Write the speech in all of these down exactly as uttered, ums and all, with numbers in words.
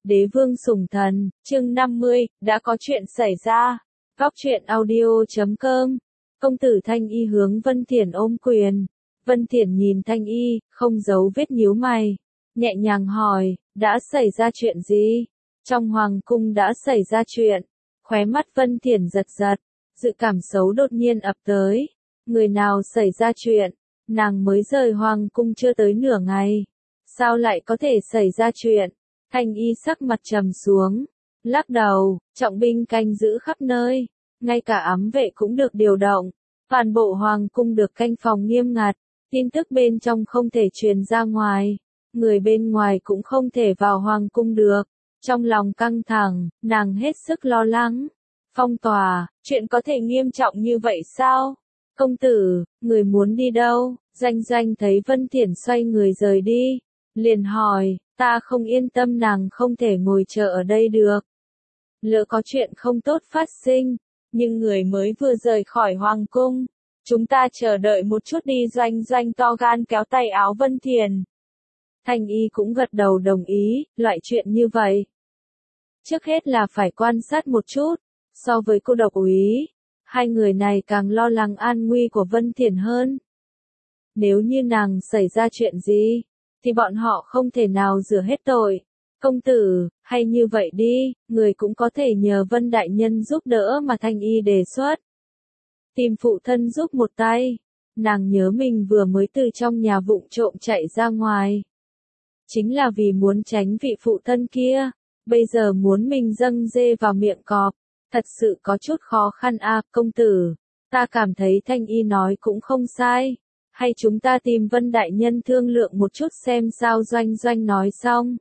Đế vương sủng thần, chương năm mươi, đã có chuyện xảy ra. Góc truyện audio chấm com. Công tử Thanh Y hướng Vân Thiển ôm quyền. Vân Thiển nhìn Thanh Y, không giấu vết nhíu mày. Nhẹ nhàng hỏi, đã xảy ra chuyện gì? Trong hoàng cung đã xảy ra chuyện. Khóe mắt Vân Thiển giật giật. Dự cảm xấu đột nhiên ập tới. Người nào xảy ra chuyện? Nàng mới rời hoàng cung chưa tới nửa ngày. Sao lại có thể xảy ra chuyện? Thanh Y sắc mặt trầm xuống, lắc đầu, trọng binh canh giữ khắp nơi, ngay cả ám vệ cũng được điều động, toàn bộ hoàng cung được canh phòng nghiêm ngặt, tin tức bên trong không thể truyền ra ngoài, người bên ngoài cũng không thể vào hoàng cung được. Trong lòng căng thẳng, nàng hết sức lo lắng. Phong tỏa, chuyện có thể nghiêm trọng như vậy sao? Công tử, người muốn đi đâu? Doanh Doanh thấy Vân Thiển xoay người rời đi, liền hỏi, ta không yên tâm nàng không thể ngồi chờ ở đây được. Lỡ có chuyện không tốt phát sinh, nhưng người mới vừa rời khỏi hoàng cung. Chúng ta chờ đợi một chút đi. Doanh Doanh to gan kéo tay áo Vân Thiển. Thanh Y cũng gật đầu đồng ý, loại chuyện như vậy. Trước hết là phải quan sát một chút, so với cô độc úy, hai người này càng lo lắng an nguy của Vân Thiển hơn. Nếu như nàng xảy ra chuyện gì, thì bọn họ không thể nào rửa hết tội. Công tử, hay như vậy đi, người cũng có thể nhờ Vân đại nhân giúp đỡ mà Thanh Y đề xuất. Tìm phụ thân giúp một tay. Nàng nhớ mình vừa mới từ trong nhà vụng trộm chạy ra ngoài. Chính là vì muốn tránh vị phụ thân kia, bây giờ muốn mình dâng dê vào miệng cọp, thật sự có chút khó khăn a. À, công tử, ta cảm thấy Thanh Y nói cũng không sai. Hay chúng ta tìm Vân đại nhân thương lượng một chút xem sao. Doanh Doanh nói xong,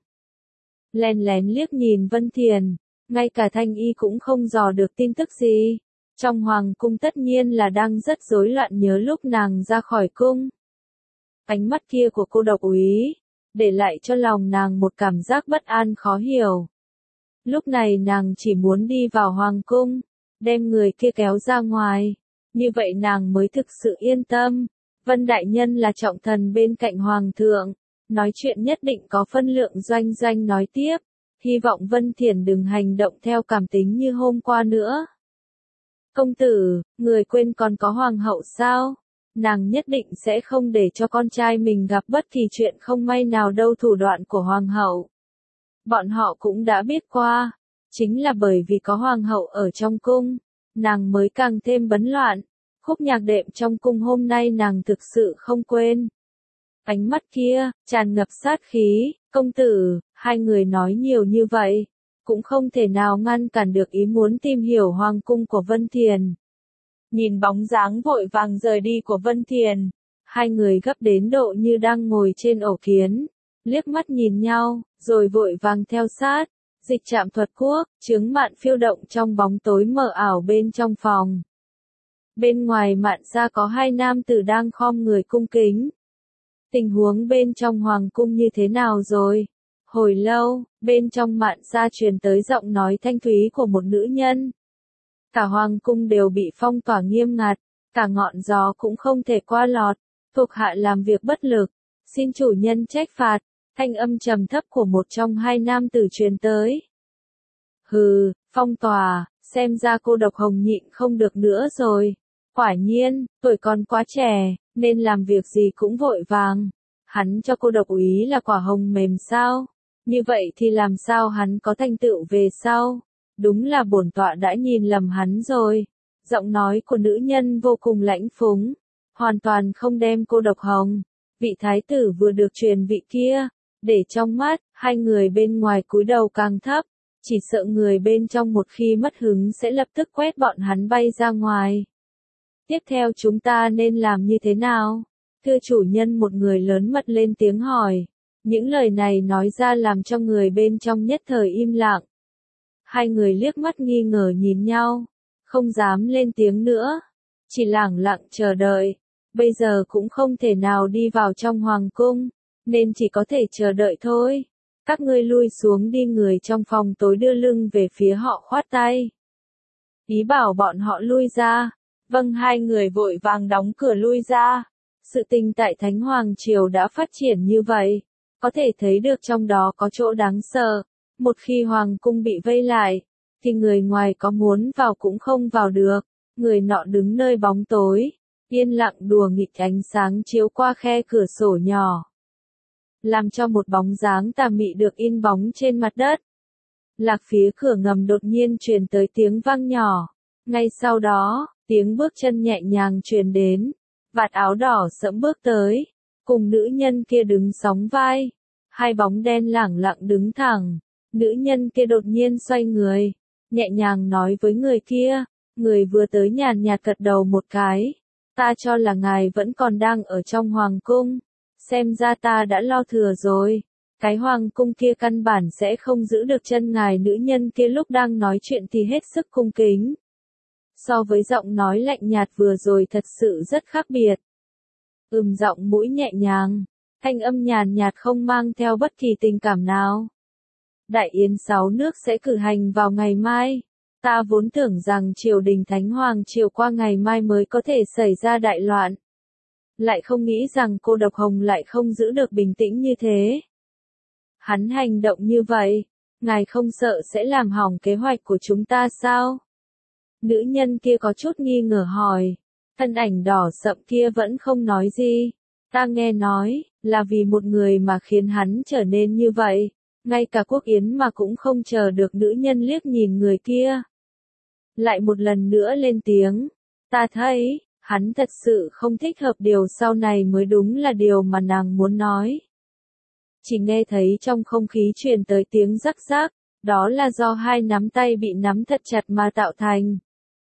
lén lén liếc nhìn Vân Thiển, ngay cả Thanh Y cũng không dò được tin tức gì. Trong hoàng cung tất nhiên là đang rất rối loạn nhớ lúc nàng ra khỏi cung. Ánh mắt kia của cô độc úy, để lại cho lòng nàng một cảm giác bất an khó hiểu. Lúc này nàng chỉ muốn đi vào hoàng cung, đem người kia kéo ra ngoài, như vậy nàng mới thực sự yên tâm. Vân đại nhân là trọng thần bên cạnh hoàng thượng, nói chuyện nhất định có phân lượng. Doanh Doanh nói tiếp, hy vọng Vân Thiển đừng hành động theo cảm tính như hôm qua nữa. Công tử, người quên còn có hoàng hậu sao? Nàng nhất định sẽ không để cho con trai mình gặp bất kỳ chuyện không may nào đâu. Thủ đoạn của hoàng hậu, bọn họ cũng đã biết qua, chính là bởi vì có hoàng hậu ở trong cung, nàng mới càng thêm bấn loạn. Khúc nhạc đệm trong cung hôm nay nàng thực sự không quên. Ánh mắt kia, tràn ngập sát khí. Công tử, hai người nói nhiều như vậy, cũng không thể nào ngăn cản được ý muốn tìm hiểu hoàng cung của Vân Thiển. Nhìn bóng dáng vội vàng rời đi của Vân Thiển, hai người gấp đến độ như đang ngồi trên ổ kiến, liếc mắt nhìn nhau, rồi vội vàng theo sát. Dịch trạm thuật quốc, chướng mạn phiêu động trong bóng tối mờ ảo bên trong phòng. Bên ngoài mạn gia có hai nam tử đang khom người cung kính. Tình huống bên trong hoàng cung như thế nào rồi? Hồi lâu, bên trong mạn gia truyền tới giọng nói thanh thúy của một nữ nhân. Cả hoàng cung đều bị phong tỏa nghiêm ngặt, cả ngọn gió cũng không thể qua lọt, thuộc hạ làm việc bất lực, xin chủ nhân trách phạt. Thanh âm trầm thấp của một trong hai nam tử truyền tới. Hừ, phong tỏa, xem ra cô độc hồng nhịn không được nữa rồi. Quả nhiên, tuổi còn quá trẻ, nên làm việc gì cũng vội vàng. Hắn cho cô độc úy là quả hồng mềm sao? Như vậy thì làm sao hắn có thành tựu về sau? Đúng là bổn tọa đã nhìn lầm hắn rồi. Giọng nói của nữ nhân vô cùng lãnh phúng, hoàn toàn không đem cô độc hồng, vị thái tử vừa được truyền vị kia, để trong mắt. Hai người bên ngoài cúi đầu càng thấp, chỉ sợ người bên trong một khi mất hứng sẽ lập tức quét bọn hắn bay ra ngoài. Tiếp theo chúng ta nên làm như thế nào? Thưa chủ nhân, một người lớn mật lên tiếng hỏi. Những lời này nói ra làm cho người bên trong nhất thời im lặng. Hai người liếc mắt nghi ngờ nhìn nhau, không dám lên tiếng nữa, chỉ lẳng lặng chờ đợi. Bây giờ cũng không thể nào đi vào trong hoàng cung, nên chỉ có thể chờ đợi thôi. Các ngươi lui xuống đi. Người trong phòng tối đưa lưng về phía họ khoát tay, ý bảo bọn họ lui ra. Vâng, hai người vội vàng đóng cửa lui ra. Sự tình tại Thánh Hoàng Triều đã phát triển như vậy, có thể thấy được trong đó có chỗ đáng sợ. Một khi hoàng cung bị vây lại, thì người ngoài có muốn vào cũng không vào được. Người nọ đứng nơi bóng tối, yên lặng đùa nghịch ánh sáng chiếu qua khe cửa sổ nhỏ, làm cho một bóng dáng tà mị được in bóng trên mặt đất. Lạc phía cửa ngầm đột nhiên truyền tới tiếng vang nhỏ. Ngay sau đó, tiếng bước chân nhẹ nhàng truyền đến. Vạt áo đỏ sẫm bước tới, cùng nữ nhân kia đứng sóng vai. Hai bóng đen lẳng lặng đứng thẳng. Nữ nhân kia đột nhiên xoay người, nhẹ nhàng nói với người kia. Người vừa tới nhàn nhạt gật đầu một cái. Ta cho là ngài vẫn còn đang ở trong hoàng cung. Xem ra ta đã lo thừa rồi. Cái hoàng cung kia căn bản sẽ không giữ được chân ngài. Nữ nhân kia lúc đang nói chuyện thì hết sức cung kính. So với giọng nói lạnh nhạt vừa rồi thật sự rất khác biệt. Ừm, giọng mũi nhẹ nhàng, thanh âm nhàn nhạt không mang theo bất kỳ tình cảm nào. Đại yến sáu nước sẽ cử hành vào ngày mai. Ta vốn tưởng rằng triều đình Thánh Hoàng triều qua ngày mai mới có thể xảy ra đại loạn. Lại không nghĩ rằng cô độc hồng lại không giữ được bình tĩnh như thế. Hắn hành động như vậy, ngài không sợ sẽ làm hỏng kế hoạch của chúng ta sao? Nữ nhân kia có chút nghi ngờ hỏi. Thân ảnh đỏ sậm kia vẫn không nói gì. Ta nghe nói, là vì một người mà khiến hắn trở nên như vậy. Ngay cả Quốc Yến mà cũng không chờ được. Nữ nhân liếc nhìn người kia. Lại một lần nữa lên tiếng. Ta thấy, hắn thật sự không thích hợp, điều sau này mới đúng là điều mà nàng muốn nói. Chỉ nghe thấy trong không khí truyền tới tiếng rắc rắc, đó là do hai nắm tay bị nắm thật chặt mà tạo thành.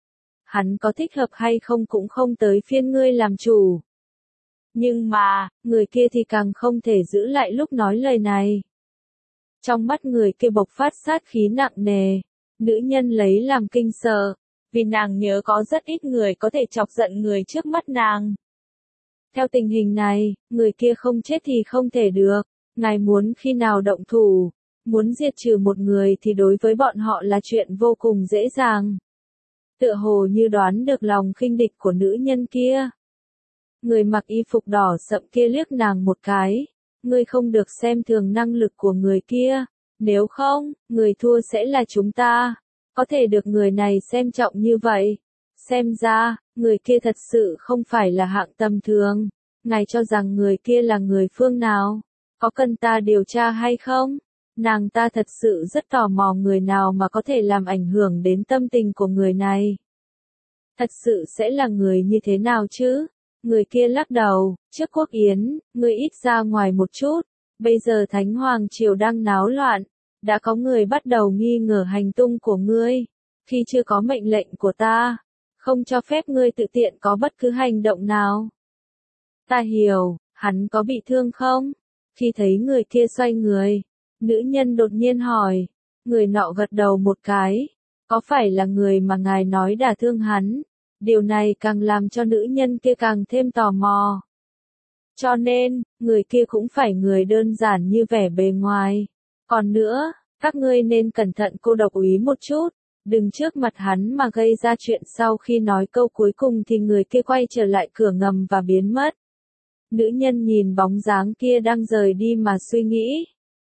Hắn có thích hợp hay không cũng không tới phiên ngươi làm chủ. Nhưng mà, người kia thì càng không thể giữ lại lúc nói lời này. Trong mắt người kia bộc phát sát khí nặng nề. Nữ nhân lấy làm kinh sợ, vì nàng nhớ có rất ít người có thể chọc giận người trước mắt nàng. Theo tình hình này, người kia không chết thì không thể được. Ngài muốn khi nào động thủ, muốn diệt trừ một người thì đối với bọn họ là chuyện vô cùng dễ dàng. Tựa hồ như đoán được lòng khinh địch của nữ nhân kia. Người mặc y phục đỏ sậm kia liếc nàng một cái. Ngươi không được xem thường năng lực của người kia. Nếu không, người thua sẽ là chúng ta. Có thể được người này xem trọng như vậy. Xem ra, người kia thật sự không phải là hạng tầm thường. Ngài cho rằng người kia là người phương nào? Có cần ta điều tra hay không? Nàng ta thật sự rất tò mò người nào mà có thể làm ảnh hưởng đến tâm tình của người này. Thật sự sẽ là người như thế nào chứ? Người kia lắc đầu, trước Quốc Yến, ngươi ít ra ngoài một chút. Bây giờ Thánh Hoàng triều đang náo loạn. Đã có người bắt đầu nghi ngờ hành tung của ngươi. Khi chưa có mệnh lệnh của ta, không cho phép ngươi tự tiện có bất cứ hành động nào. Ta hiểu, hắn có bị thương không? Khi thấy người kia xoay người, nữ nhân đột nhiên hỏi. Người nọ gật đầu một cái. Có phải là người mà ngài nói đả thương hắn? Điều này càng làm cho nữ nhân kia càng thêm tò mò. Cho nên, người kia cũng phải người đơn giản như vẻ bề ngoài. Còn nữa, các ngươi nên cẩn thận cô độc úy một chút. Đừng trước mặt hắn mà gây ra chuyện. Sau khi nói câu cuối cùng thì người kia quay trở lại cửa ngầm và biến mất. Nữ nhân nhìn bóng dáng kia đang rời đi mà suy nghĩ.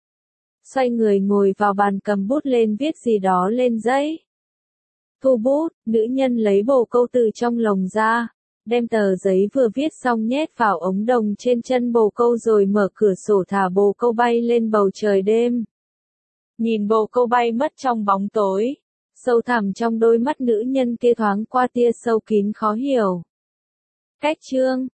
Xoay người ngồi vào bàn cầm bút lên viết gì đó lên giấy. Thu bút, nữ nhân lấy bồ câu từ trong lồng ra, đem tờ giấy vừa viết xong nhét vào ống đồng trên chân bồ câu rồi mở cửa sổ thả bồ câu bay lên bầu trời đêm. Nhìn bồ câu bay mất trong bóng tối, sâu thẳm trong đôi mắt nữ nhân kia thoáng qua tia sâu kín khó hiểu. Cách chương